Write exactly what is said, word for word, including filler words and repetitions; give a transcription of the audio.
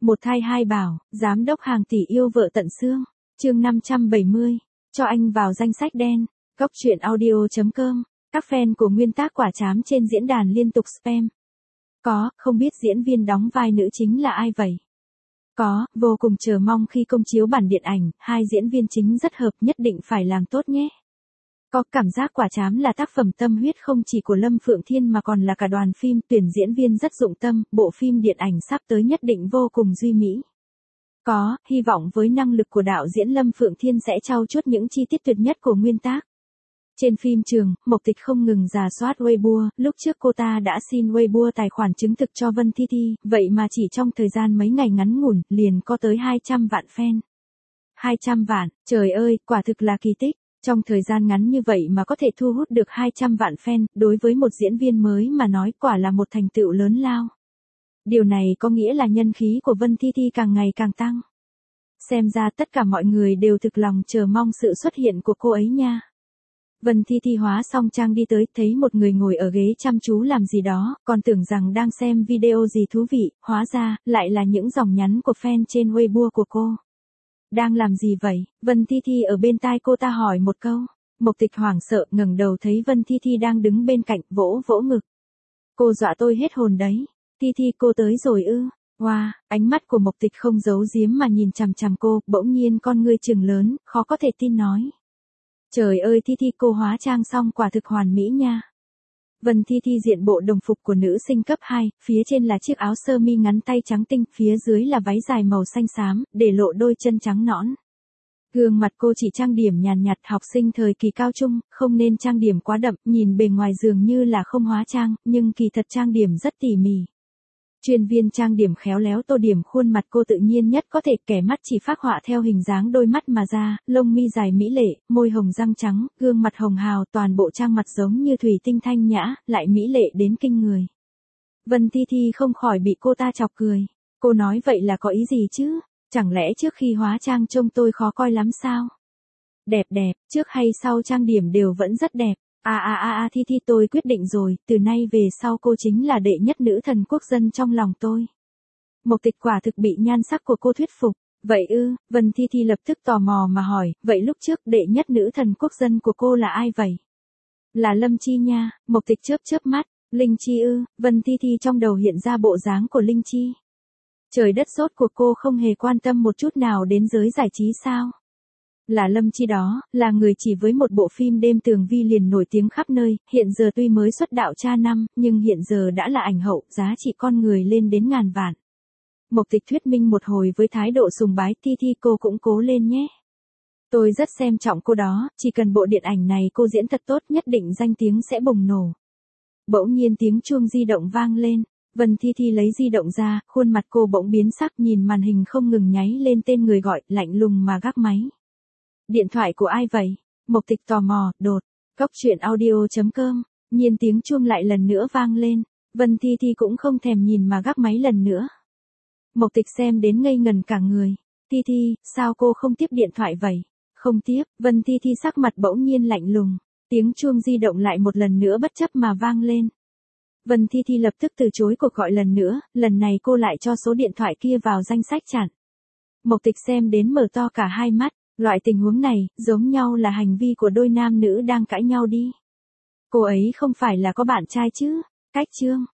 Một thai hai bảo, giám đốc hàng tỷ yêu vợ tận xương. Chương năm trăm bảy mươi. Cho anh vào danh sách đen. Góc truyện audio chấm com. Các fan của nguyên tác quả trám trên diễn đàn liên tục spam. Có, không biết diễn viên đóng vai nữ chính là ai vậy? Có, vô cùng chờ mong khi công chiếu bản điện ảnh, hai diễn viên chính rất hợp, nhất định phải làm tốt nhé. Có cảm giác quả trám là tác phẩm tâm huyết không chỉ của Lâm Phượng Thiên mà còn là cả đoàn phim, tuyển diễn viên rất dụng tâm, bộ phim điện ảnh sắp tới nhất định vô cùng duy mỹ. Có, hy vọng với năng lực của đạo diễn Lâm Phượng Thiên sẽ trau chuốt những chi tiết tuyệt nhất của nguyên tác. Trên phim trường, Mộc Tịch không ngừng rà soát Weibo, lúc trước cô ta đã xin Weibo tài khoản chứng thực cho Vân Thi Thi, vậy mà chỉ trong thời gian mấy ngày ngắn ngủn, liền có tới hai trăm vạn fan. hai trăm vạn, trời ơi, quả thực là kỳ tích. Trong thời gian ngắn như vậy mà có thể thu hút được hai trăm vạn fan, đối với một diễn viên mới mà nói quả là một thành tựu lớn lao. Điều này có nghĩa là nhân khí của Vân Thi Thi càng ngày càng tăng. Xem ra tất cả mọi người đều thực lòng chờ mong sự xuất hiện của cô ấy nha. Vân Thi Thi hóa xong trang đi tới, thấy một người ngồi ở ghế chăm chú làm gì đó, còn tưởng rằng đang xem video gì thú vị, hóa ra, lại là những dòng nhắn của fan trên Weibo của cô. Đang làm gì vậy? Vân Thi Thi ở bên tai cô ta hỏi một câu. Mộc Tịch hoảng sợ ngẩng đầu thấy Vân Thi Thi đang đứng bên cạnh, vỗ vỗ ngực. Cô dọa tôi hết hồn đấy. Thi Thi cô tới rồi ư? Wow, ánh mắt của Mộc Tịch không giấu giếm mà nhìn chằm chằm cô, bỗng nhiên con ngươi trừng lớn, khó có thể tin nói. Trời ơi Thi Thi cô hóa trang xong quả thực hoàn mỹ nha. Vân Thi Thi diện bộ đồng phục của nữ sinh cấp hai, phía trên là chiếc áo sơ mi ngắn tay trắng tinh, phía dưới là váy dài màu xanh xám, để lộ đôi chân trắng nõn. Gương mặt cô chỉ trang điểm nhàn nhạt, học sinh thời kỳ cao trung, không nên trang điểm quá đậm, nhìn bề ngoài dường như là không hóa trang, nhưng kỳ thật trang điểm rất tỉ mỉ. Chuyên viên trang điểm khéo léo tô điểm khuôn mặt cô tự nhiên nhất có thể, kẻ mắt chỉ phác họa theo hình dáng đôi mắt mà ra, lông mi dài mỹ lệ, môi hồng răng trắng, gương mặt hồng hào, toàn bộ trang mặt giống như thủy tinh thanh nhã, lại mỹ lệ đến kinh người. Vân Thi Thi không khỏi bị cô ta chọc cười. Cô nói vậy là có ý gì chứ? Chẳng lẽ trước khi hóa trang trông tôi khó coi lắm sao? Đẹp đẹp, trước hay sau trang điểm đều vẫn rất đẹp. À à à à Thi Thi tôi quyết định rồi, từ nay về sau cô chính là đệ nhất nữ thần quốc dân trong lòng tôi. Mộc Tịch quả thực bị nhan sắc của cô thuyết phục. Vậy ư? Vân Thi Thi lập tức tò mò mà hỏi, vậy lúc trước đệ nhất nữ thần quốc dân của cô là ai vậy? Là Lâm Chi nha. Mộc Tịch chớp chớp mắt. Linh Chi ư? Vân Thi Thi trong đầu hiện ra bộ dáng của Linh Chi. Trời đất sốt của cô không hề quan tâm một chút nào đến giới giải trí sao? Là Lâm Chi đó, là người chỉ với một bộ phim Đêm Tường Vi liền nổi tiếng khắp nơi, hiện giờ tuy mới xuất đạo cha năm, nhưng hiện giờ đã là ảnh hậu, giá trị con người lên đến ngàn vạn. Mộc Tịch thuyết minh một hồi với thái độ sùng bái. Thi Thi cô cũng cố lên nhé. Tôi rất xem trọng cô đó, chỉ cần bộ điện ảnh này cô diễn thật tốt nhất định danh tiếng sẽ bùng nổ. Bỗng nhiên tiếng chuông di động vang lên. Vân Thi Thi lấy di động ra, khuôn mặt cô bỗng biến sắc, nhìn màn hình không ngừng nháy lên tên người gọi, lạnh lùng mà gác máy. Điện thoại của ai vậy? Mộc Tịch tò mò, đột. Góc truyện audio chấm com. Nhiên tiếng chuông lại lần nữa vang lên. Vân Thi Thi cũng không thèm nhìn mà gác máy lần nữa. Mộc Tịch xem đến ngây ngần cả người. Thi Thi, sao cô không tiếp điện thoại vậy? Không tiếp. Vân Thi Thi sắc mặt bỗng nhiên lạnh lùng. Tiếng chuông di động lại một lần nữa bất chấp mà vang lên. Vân Thi Thi lập tức từ chối cuộc gọi lần nữa, lần này cô lại cho số điện thoại kia vào danh sách chặn. Mộc Tịch xem đến mở to cả hai mắt. Loại tình huống này, giống nhau là hành vi của đôi nam nữ đang cãi nhau đi. Cô ấy không phải là có bạn trai chứ? Cách chương.